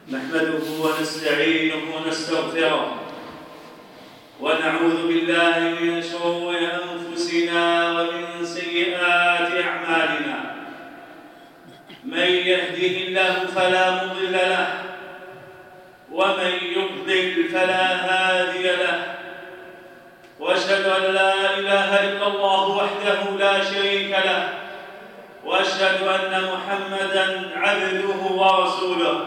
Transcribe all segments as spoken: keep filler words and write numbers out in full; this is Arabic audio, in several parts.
نحمده ونستعينه ونستغفره ونعوذ بالله من شرور أنفسنا ومن سيئات أعمالنا. من يهده الله فلا مضل له ومن يضلل فلا هادي له، وأشهد أن لا إله إلا الله وحده لا شريك له، وأشهد أن محمدًا عبده ورسوله.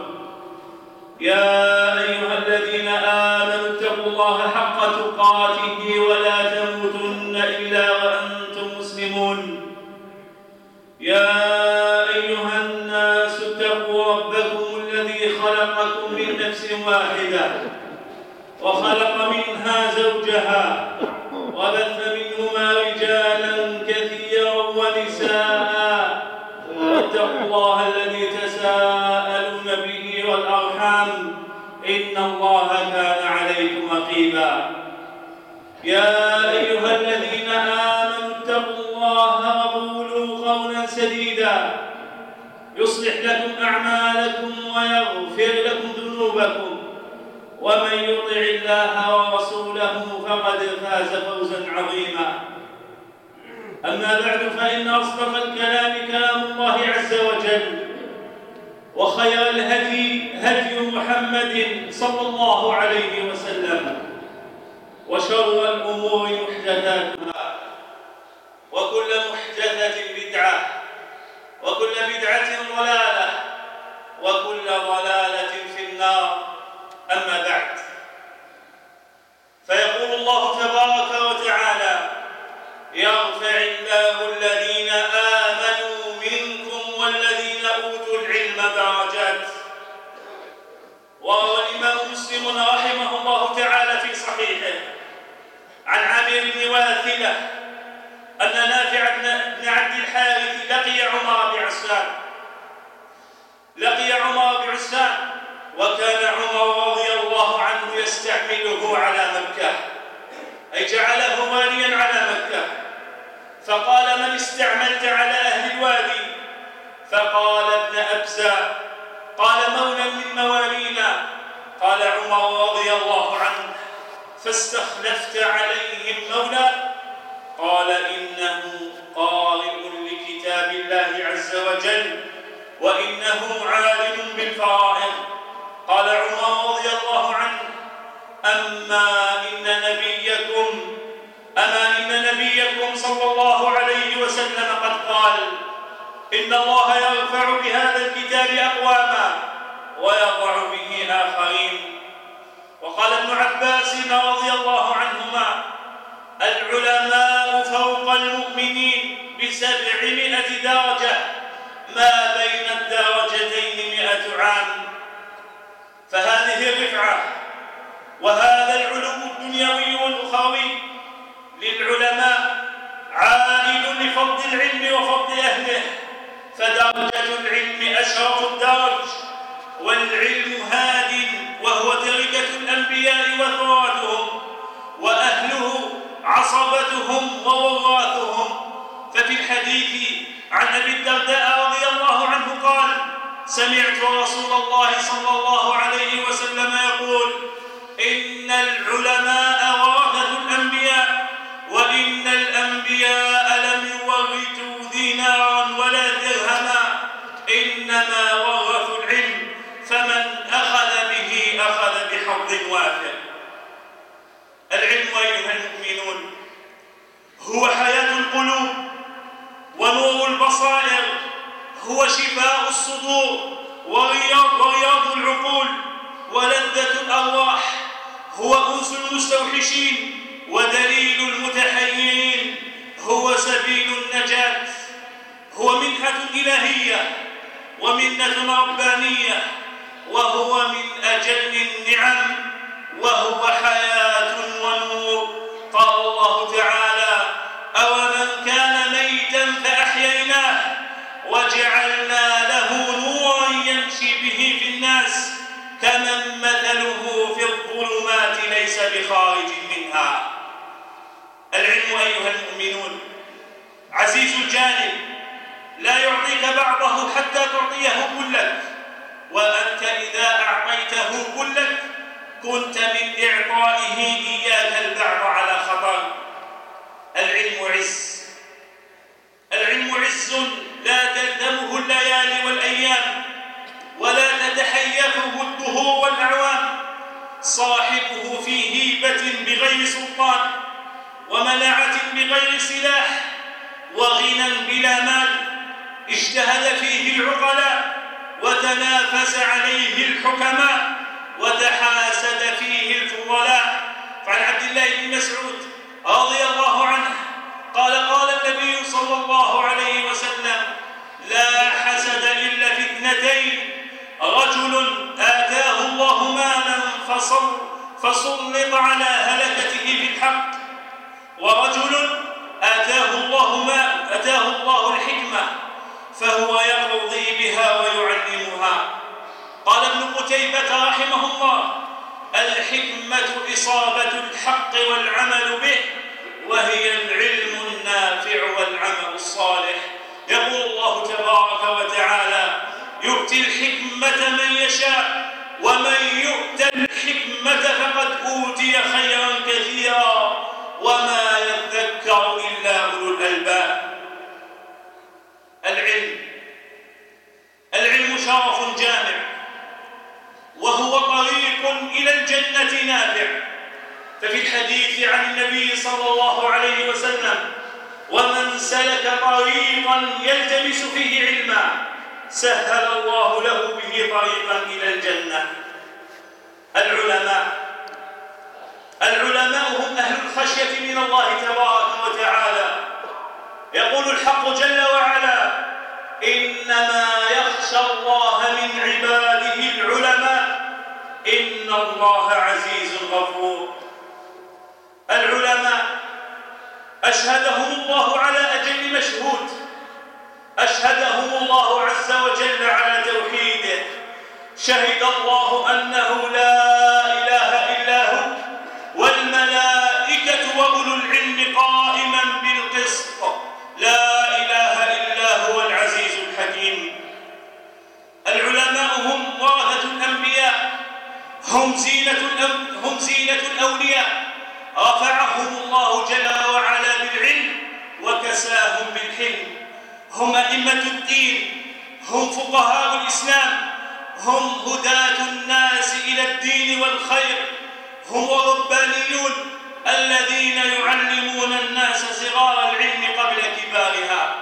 يا أيها الذين آمنوا اتقوا الله حق تقاته ولا تموتن إلا وأنتم مسلمون. يا أيها الناس اتقوا ربكم الذي خلقكم من نفس واحدة وخلق منها زوجها وبث منهما رجالا كثيرا ونساء، واتقوا الله الذي تساءلون به والأرحام إن الله كان عليكم رقيبا. يا أيها الذين آمنوا اتقوا الله وقولوا قولا سديدا يصلح لكم أعمالكم ويغفر لكم ذنوبكم، ومن يطع الله ورسوله فقد فاز فوزا عظيما. أما بعد، فإن أصدق الكلام كلام الله عز وجل، وخير الهدي هدي محمد صلى الله عليه وسلم، وشر الأمور محدثاتها، وكل محدثة بدعة، وكل بدعة ضلالة، وكل ضلالة في النار. أما بعد، فيقول الله تبارك وتعالى: يرفع الله الذين آمنوا منكم والذين أوتوا العلم درجات. وروى الإمام مسلم رحمه الله تعالى في صحيحه عن عامر بن واثلة أن نافع بن عبد الحارث لقي عمر بن عسان لقي عمر بن عسان وكان عمر رضي الله عنه يستعمله على مكة، أي جعله واليا على مكة. فقال: من استعملت على أهل الوادي؟ فقال: ابن أبزة. قال: مولى من موالينا. قال عمر رضي الله عنه: فاستخلفت عليهم مولى؟ قال: إنه قارئ لكتاب الله عز وجل، وإنه عالم بالفرائض. قال عمر رضي الله عنه: أما إن نبيكم أما إن نبيكم صلى الله عليه وسلم قد قال: إن الله يرفع بهذا الكتاب أقواما ويضع به آخرين. وقال ابن عباس رضي الله عنهما: العلماء فوق المؤمنين بسبعمائة درجة، ما بين الدرجتين مئة عام. فهذه الرفعة وهذا العلو الدنيوي والأخروي للعلماء عائد لفضل العلم وفضل أهله، فدرجة العلم أشرف الدرج، والعلم هاد وهو تركة الأنبياء وثواتهم، وأهله عصبتهم ووراثهم. ففي الحديث عن أبي الدرداء رضي الله عنه قال: سمعت رسول الله صلى الله عليه وسلم يقول: إن العلماء ورثة الأنبياء، وإن الأنبياء لم يورثوا دينارا ولا درهما، إنما ورثوا العلم، فمن أخذ به أخذ بحظ وافر. العلم أيها المؤمنون هو حياة القلوب ونور البصائر، هو شفاء الصدور ورياض, ورياض العقول ولذة الأرواح، هو أنس المستوحشين ودليل المتحيرين، هو سبيل النجاة، هو منحة إلهية ومنة ربانية، وهو من أجل النعم، وهو حياة ونور. قال الله تعالى: أومن كان ميتا فأحييناه وجعلنا له نورا يمشي به في الناس كمن مثله في الظلمات ليس بخارج منها. العلم أيها المؤمنون عزيز الجانب، لا يعطيك بعضه حتى تعطيه كلك، وأنت إذا أعطيت كلك كنت من إعطائه إياك البعض على خطر. العلم عز، العلم عز لا تلزمه الليالي والأيام ولا تتحيفه الدهور والأعوام. صاحبه في هيبة بغير سلطان ومناعة بغير سلاح وغنى بلا مال. اجتهد فيه العقلاء وتنافس عليه الحكماء وتحاسد فيه الفضلاء. فعن عبد الله بن مسعود رضي الله عنه قال قال النبي صلى الله عليه وسلم: لا حسد إلا في اثنتين، رجل آتاه الله مالا فسلط على هلكته بالحق، ورجل آتاه الله ما آتاه الله الحكمة فهو يقضي بها ويعلمها. قال ابن قتيبة رحمه الله: الحكمة إصابة الحق والعمل به، وهي العلم النافع والعمل الصالح. يقول الله تبارك وتعالى: يؤتي الحكمة من يشاء ومن يؤت الحكمة فقد أوتي خيرا كثيرا وما يذكر إلا أولو الألباب. العلم العلم شرف جامع، وهو طريق إلى الجنة نافع. ففي الحديث عن النبي صلى الله عليه وسلم: ومن سلك طريقا يلتمس فيه علما سهل الله له به طريقا إلى الجنة. العلماء العلماء هم أهل الخشية من الله تبارك وتعالى. يقول الحق جل وعلا: إنما يخشى الله من عباده العلماء إن الله عزيز غفور. العلماء أشهدهم الله على أجل مشهود، أشهدهم الله عز وجل على توحيده. شهد الله أنه لا إله إلا هو والملائكة وأولو العلم قائما بالقسط لا إله إلا هو العزيز الحكيم. العلماء هم ورثة الأنبياء، هم زينة هم زينة الأولياء. رفعهم الله جل وعلا بالعلم وكساهم بالحلم. هم أئمة الدين، هم فقهاء الإسلام، هم هداة الناس إلى الدين والخير، هم ربانيون الذين يعلمون الناس صغار العلم قبل كبارها.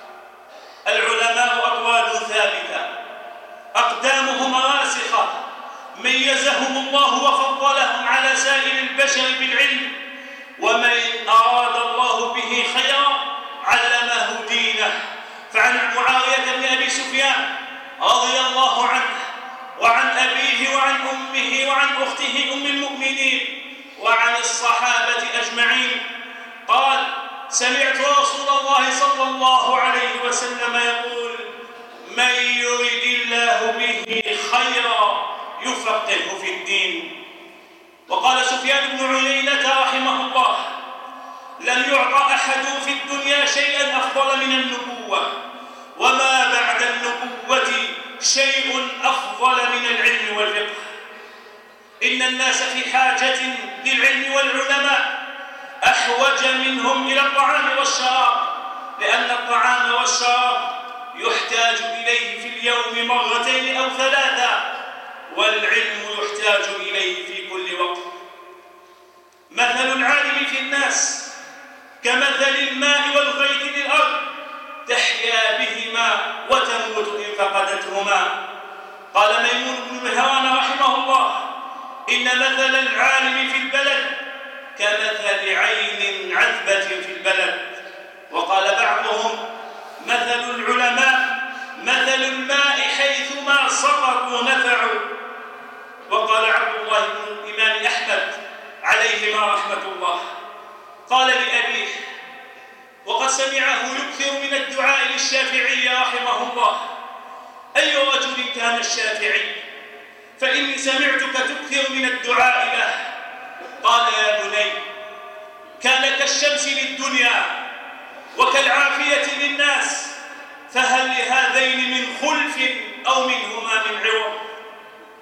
العلماء أطوال ثابتة، أقدامهم راسخة، ميزهم الله وفضلهم على سائر البشر بالعلم، ومن أراد الله به خيرا علمه دينه. فعن معاوية بن أبي سفيان رضي الله عنه وعن أبيه وعن أمه وعن أخته أم المؤمنين وعن الصحابة أجمعين قال: سمعت رسول الله صلى الله عليه وسلم يقول: من يرد الله به خيرا يفقهه في الدين. وقال سفيان بن عيينة رحمه الله: لم يعط أحد في الدنيا شيئا أفضل من النبوة، وما بعد النبوة شيء أفضل من العلم والفقه. إن الناس في حاجة للعلم والعلماء أحوج منهم إلى الطعام والشراب، لأن الطعام والشراب يحتاج إليه في اليوم مرتين أو ثلاثة، والعلم يحتاج إليه في كل وقت. مثل العالم في الناس كمثل الماء والغيث للأرض، تحيا بهما وتموت إن فقدتهما. قال ميمون بن مهران رحمه الله: إن مثل العالم في البلد كمثل عين عذبة في البلد. وقال بعضهم: مثل العلماء مثل الماء حيثما سقطوا نفعوا. وقال عبد الله بن الإمام أحمد عليهما رحمة الله: قال لأبيه وقد سمعه يكثر من الدعاء للشافعي رحمه الله: أي رجل كان الشافعي؟ فإني سمعتك تكثر من الدعاء له. قال: يا بني، كان كالشمس للدنيا وكالعافية للناس، فهل لهذين من خلف أو منهما من عوض؟ إن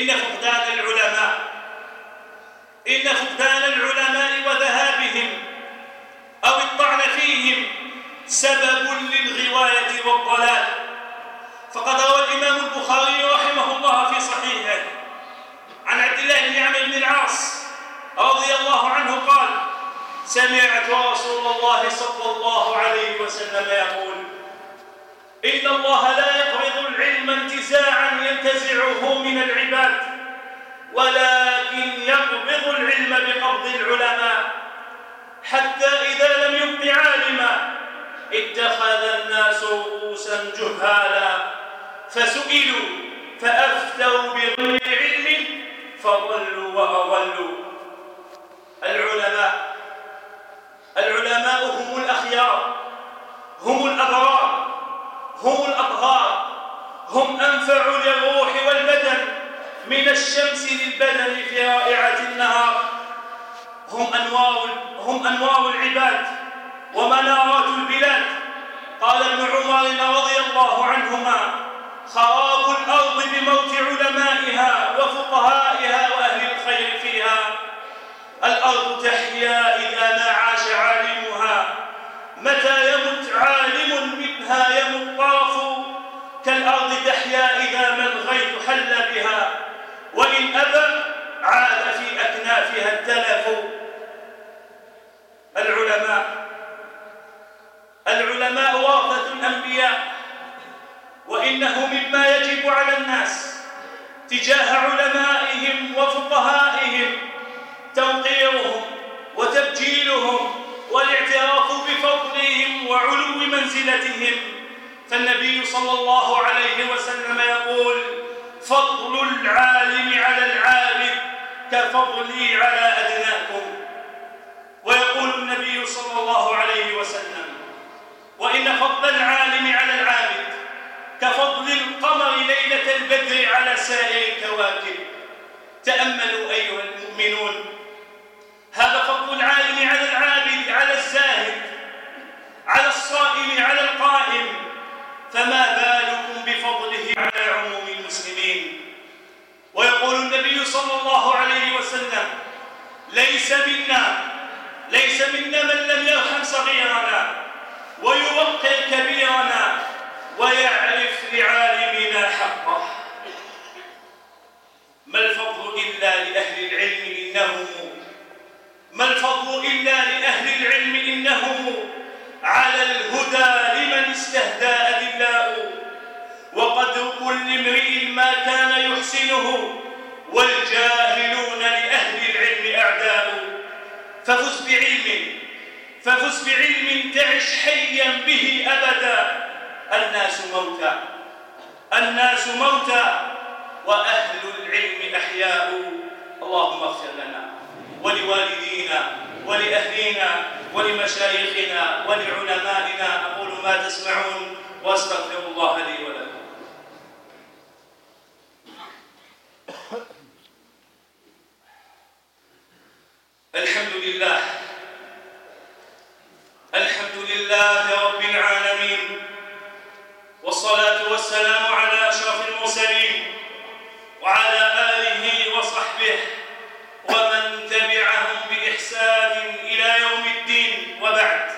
إن فقدان العلماء إن فقدان العلماء وذهابهم أو الطعن فيهم سبب للغواية والضلال. فقد روى الإمام البخاري رحمه الله في صحيحه عن عبد الله بن عمرو بن العاص رضي الله عنه قال: سمعت رسول الله صلى الله عليه وسلم يقول: إن الله لا يقبض العلم انتزاعا ينتزعه من العباد، ولكن يقبض العلم بقبض العلماء، حتى إذا لم يبق عالما اتخذ الناس رؤوسا جهالا فسئلوا فأفتوا بغير علم فضلوا وأضلوا. العلماء العلماء هم الأخيار، هم الأبرار، هم الأطهار، هم أنفع للروح والبدن من الشمس للبدن في رائعة النهار، هم أنوار هم أنوار العباد ومنارات البلاد. قال ابن عمر رضي الله عنهما: خراب الأرض بموت علمائها وفقهائها وأهل الخير فيها. الأرض تحيا إذا ما عاش عالمها، متى يمت عالم منها يمت طرف، كالأرض تحيا إذا ما الغيث حل بها، وإن أبى عاد في أكنافها التلف. العلماء العلماء ورثة الأنبياء، وإنه مما يجب على الناس تجاه علمائهم وفقهائهم توقيرهم وتبجيلهم والاعتراف بفضلهم وعلو منزلتهم. فالنبي صلى الله عليه وسلم يقول: فضل العالم على العابد كفضلي على أدناكم. ويقول النبي صلى الله عليه وسلم: وإن فضل العالم على العابد كفضل القمر ليلة البدر على سائر الكواكب. تأملوا أيها المؤمنون، هذا فضل العالم على العابد، على الزاهد، على الصائم، على القائم، فما بالكم بفضله على عموم المسلمين. ويقول النبي صلى الله عليه وسلم: ليس منا ليس منا من لم يرحم صغيرنا ويوقر كبيرنا ويعرف لعالمنا حقه. ما الفضل إلا لأهل العلم إنهم ما الفضل إلا لأهل العلم إنهم على الهدى لمن استهدى أدلاء. وقدر كل امرئ ما كان يحسنه، والجاهلون لأهل العلم أعداء. ففز بعلم ففز بعلم تعش حيا به أبدا. الناس موتى الناس موتى وأهل العلم أحياء. اللهم اغفر لنا ولوالدينا ولأهلينا ولمشايخنا ولعلمائنا. أقول ما تسمعون وأستغفر الله لي ولكم. الحمد لله الحمد لله رب العالمين، والصلاة والسلام على أشرف المرسلين وعلى آله وصحبه ومن تبعهم بإحسان إلى يوم الدين. وبعد،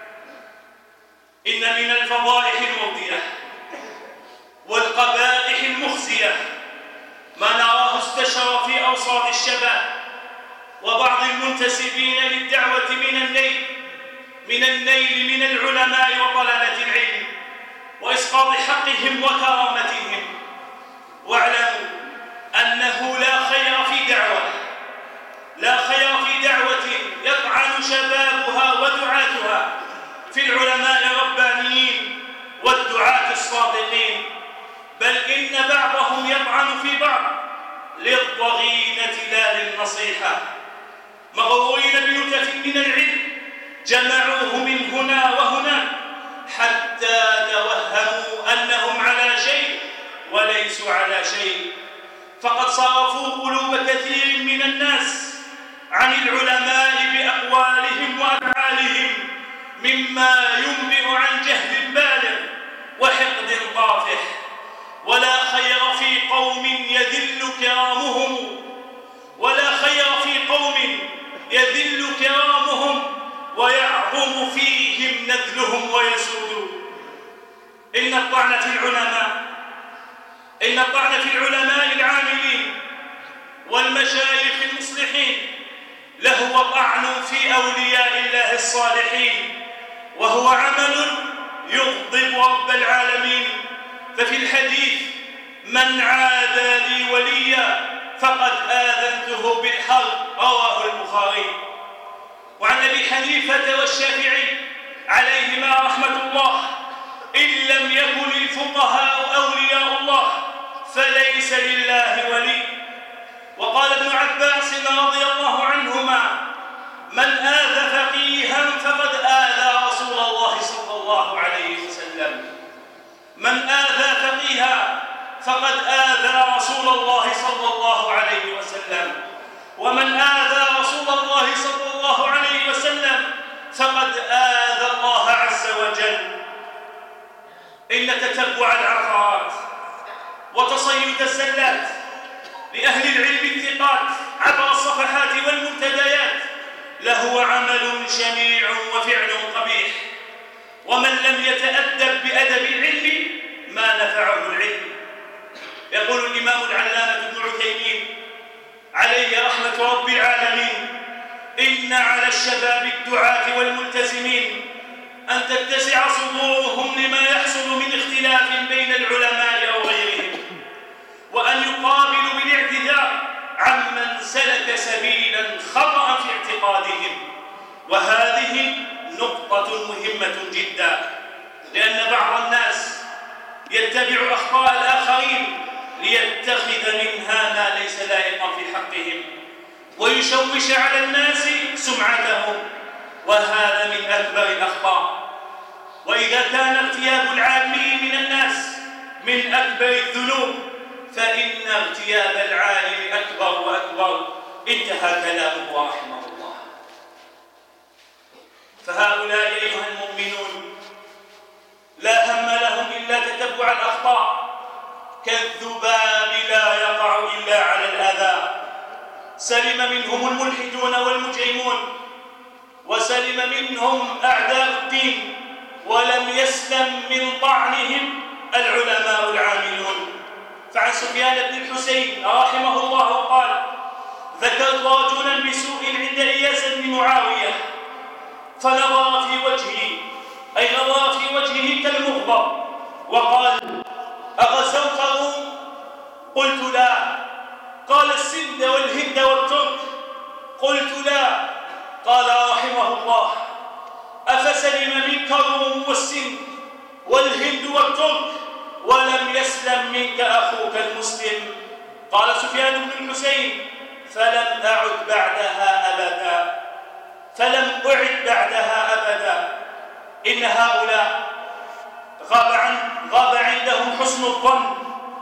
إن من الفضائح المرضية والقبائح المخزية ما نراه استشرى في أوساط الشباب وبعض المنتسبين للدعوة من النيل من النيل من العلماء وطلبة العلم وإسقاط حقهم وكرامتهم. واعلموا أنه لا خير في دعوة لا خير في دعوة يطعن شبابها ودعاتها في العلماء الربانيين والدعاة الصادقين، بل إن بعضهم يطعن في بعض للضغينة لا للنصيحة. مغرورين بنتف من العلم جمعوه من هنا وهناك حتى توهموا أنهم على شيء وليسوا على شيء، فقد صرفوا قلوب كثير من الناس عن العلماء بأقوالهم وأفعالهم، مما ينبئ عن جهل بالغ وحقد طافح. ولا خير في قوم يذل كرامهم، ولا خير في قوم يذل كرامهم ويعظم فيهم نذلهم ويسود. إن الطعن في العلماء إن الطعن في العلماء العاملين والمشايخ المصلحين لهو طعن في أولياء الله الصالحين، وهو عمل يغضب رب العالمين. ففي الحديث: من عادى لي وليا فقد آذنته بالحرب، رواه البخاري. وعن أبي حنيفة والشافعي عليهما رحمة الله: إن لم يكن الفقهاء أولياء الله فليس لله ولي. وقال ابن عباس رضي الله عنهما: من آذى فقيها فقد آذى رسول الله صلى الله عليه وسلم. من آذى فقيها فقد آذى رسول الله صلى الله عليه وسلم. ومن آذى رسول الله صلى الله عليه وسلم فقد آذى الله عز وجل. إن تتبع العثرات وتصيد الزلات لأهل العلم الثقات عبر الصفحات والمنتديات لهو عمل شنيع وفعل قبيح، ومن لم يتأدب بأدب العلم ما نفعه العلم. يقول الإمام العلامة ابن عثيمين عليه رحمة رب العالمين: إن على الشباب الدعاة والملتزمين أن تتسع صدورهم لما يحصل من اختلاف بين العلماء أو غيرهم، وأن يقابلوا بالاعتذار عمن سلك سبيلا خطأ في اعتقادهم. وهذه نقطة مهمة جدا، لأن بعض الناس يتبع أخطاء الآخرين ليتخذ منها ما ليس لائقا في حقهم ويشوش على الناس سمعتهم، وهذا من أكبر الأخطاء. وإذا كان اغتياب العالمين من الناس من أكبر الذنوب فإن اغتياب العالم أكبر وأكبر. انتهى كلامه رحمه الله. فهؤلاء أيها المؤمنون لا هم لهم إلا تتبع الأخطاء، كالذباب لا يقع إلا على الأذى. سلم منهم الملحدون والمجرمون، وسلم منهم أعداء الدين، ولم يسلم من طعنهم العلماء العاملون. فعن سفيان بن الحسين رحمه الله قال: ذكرت رجلا بسوء عند إياس بن معاوية فنظر في وجهي، أي نظر في وجهه كالمغضب، وقال: أغزوت الروم؟ قلت: لا. قال: السند والهند والترك؟ قلت: لا. قال رحمه الله: أفسلم منك الروم والسند والهند والترك ولم يسلم منك أخوك المسلم؟ قال سفيان بن الحسين: فلم أعد بعدها أبدا فلم أعد بعدها أبدا إن هؤلاء غاب, عن غاب عندهم حسن الظن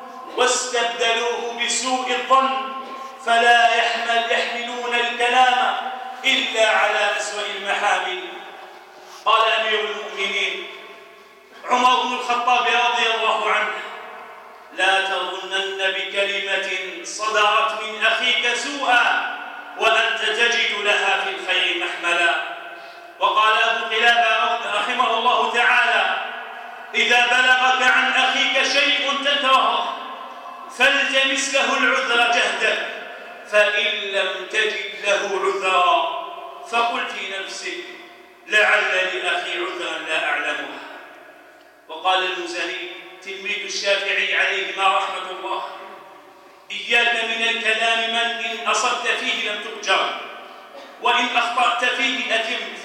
واستبدلوه بسوء الظن، فلا يحمل يحملون الكلام إلا على أسوأ المحامل. قال أمير المؤمنين عمر بن الخطاب رضي الله عنه: لا تظنن بكلمة صدرت من أخيك سوءا وأنت تجد لها في الخير محملا. وقال أبو قلابة رحمه الله تعالى: إذا بلغك عن أخيك شيء تكرهه فالتمس له العذر جهدك، فإن لم تجد له عذرا فقل في نفسك: لعل لأخي عذرا لا أعلمه. وقال المزني تلميذ الشافعي عليهما رحمة الله: إياك من الكلام من إن أصبت فيه لم تؤجر وإن أخطأت فيه أثمت.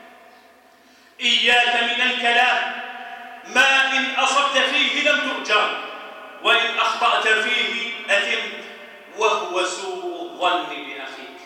إياك من الكلام ما إن أصبت فيه لم تؤجر وإن أخطأت فيه أثمت، وهو سوء الظن بأخيك.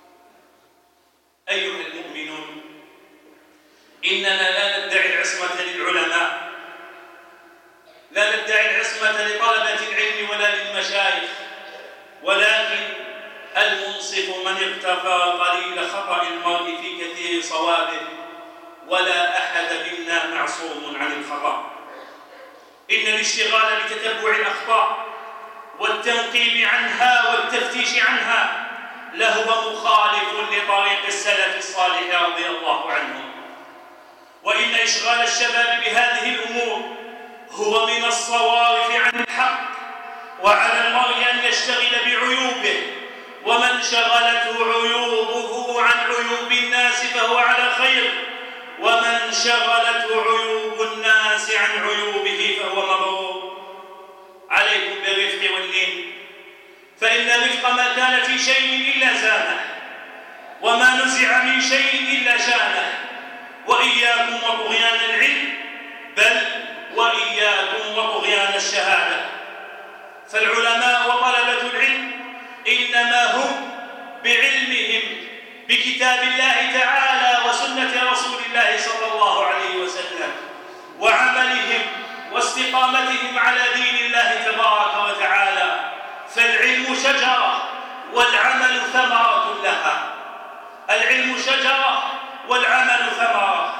أيها المؤمنون، إننا لا ندعي العصمة للعلماء، لا ندعي العصمة لطلبة العلم ولا للمشايخ، ولكن المنصف من اغتفر قليل خطأ المرء في كثير صوابه، ولا أحد منا معصوم عن الخطأ. إن الاشتغال بتتبع الأخطاء والتنقيب عنها والتفتيش عنها لهو مخالف لطريق السلف الصالح رضي الله عنهم. وإن إشغال الشباب بهذه الأمور هو من الصوارف عن الحق، وعلى المرء أن يشتغل بعيوبه، ومن شغلته عيوبه عن عيوب الناس فهو على خير، ومن شغلته عيوب الناس عن عيوبه فهو مبرور. عليكم بالرفق واللين، فإن الرفق ما كان في شيء إلا زانه، وما نزع من شيء إلا شانه. وإياكم وطغيان العلم، بل وإياكم وطغيان الشهادة. فالعلماء وطلبة العلم إنما هم بعلمهم بكتاب الله تعالى وسنة رسول الله صلى الله عليه وسلم، وعملهم واستقامتهم على دين الله تبارك وتعالى. فالعلم شجرة والعمل ثمرة لها. العلم شجرة والعمل ثمرة.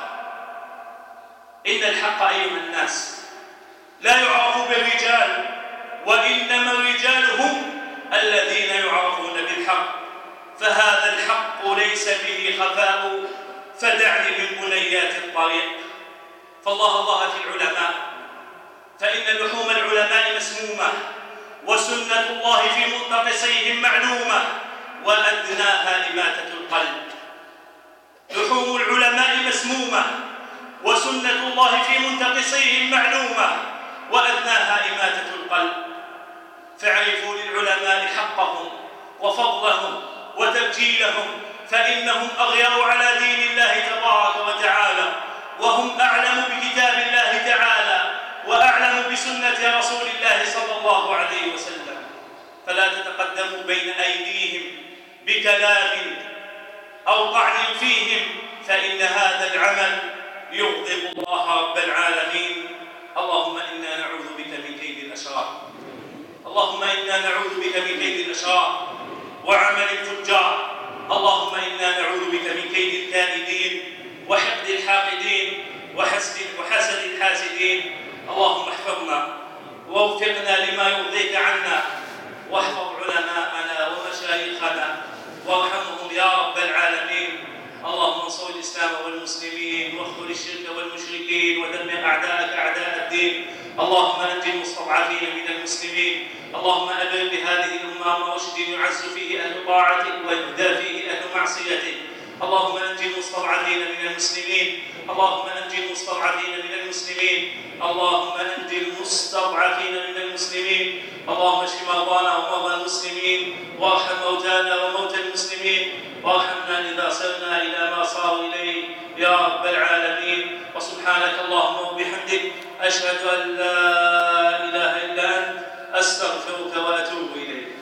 إن الحق أيها الناس لا يعرف بالرجال، وإنما الرجال هم الذين يعرفون بالحق. فهذا الحق ليس به خفاء، فدعني من بنيات الطريق. فالله الله في العلماء، فإن لحوم العلماء مسمومة، وسنة الله في منتقصيهم معلومة، وأدناها إماتة القلب. لحوم العلماء مسمومة، وسنة الله في منتقصيهم معلومة، وأدناها إماتة القلب. فاعرفوا للعلماء حقهم وفضلهم وتبجيلهم، فإنهم أغير على دين الله تبارك وتعالى، وهم أعلم بكتاب الله تعالى، وأعلم بسنة رسول الله صلى الله عليه وسلم. فلا تتقدموا بين أيديهم بكلام أو طعن فيهم، فإن هذا العمل يغضب الله رب العالمين. اللهم إنا نعوذ بك من كيد الأشرار، اللهم إنا نعوذ بك من كيد الأشرار وعمل الفجار. اللهم إنا نعوذ بك من كيد الكائدين وحقد الحاقدين وحسد وحسد الحاسدين. اللهم احفظنا ووفقنا لما يرضيك عنا، واحفظ علماءنا ومشايخنا وارحمهم يا رب العالمين. اللهم انصر الإسلام والمسلمين، واخذل الشرك والمشركين، ودمر أعداءك أعداء الدين. اللهم أنجِ المستضعفين من المسلمين. اللهم أبرم بهذه الأمة أمر رشد يعز فيه أهل طاعتك ويهدى فيه أهل معصيتك. اللهم أنجِ المستضعفين من المسلمين. اللهم أنجِ المستضعفين من المسلمين. اللهم أنجِ المستضعفين من المسلمين. اللهم اشف مرضانا ومرضى المسلمين، وارحم موتانا وموتى المسلمين، وارحمنا إذا صرنا إلى ما صاروا إليه يا رب العالمين. وسبحانك اللهم وبحمدك، أشهد أن لا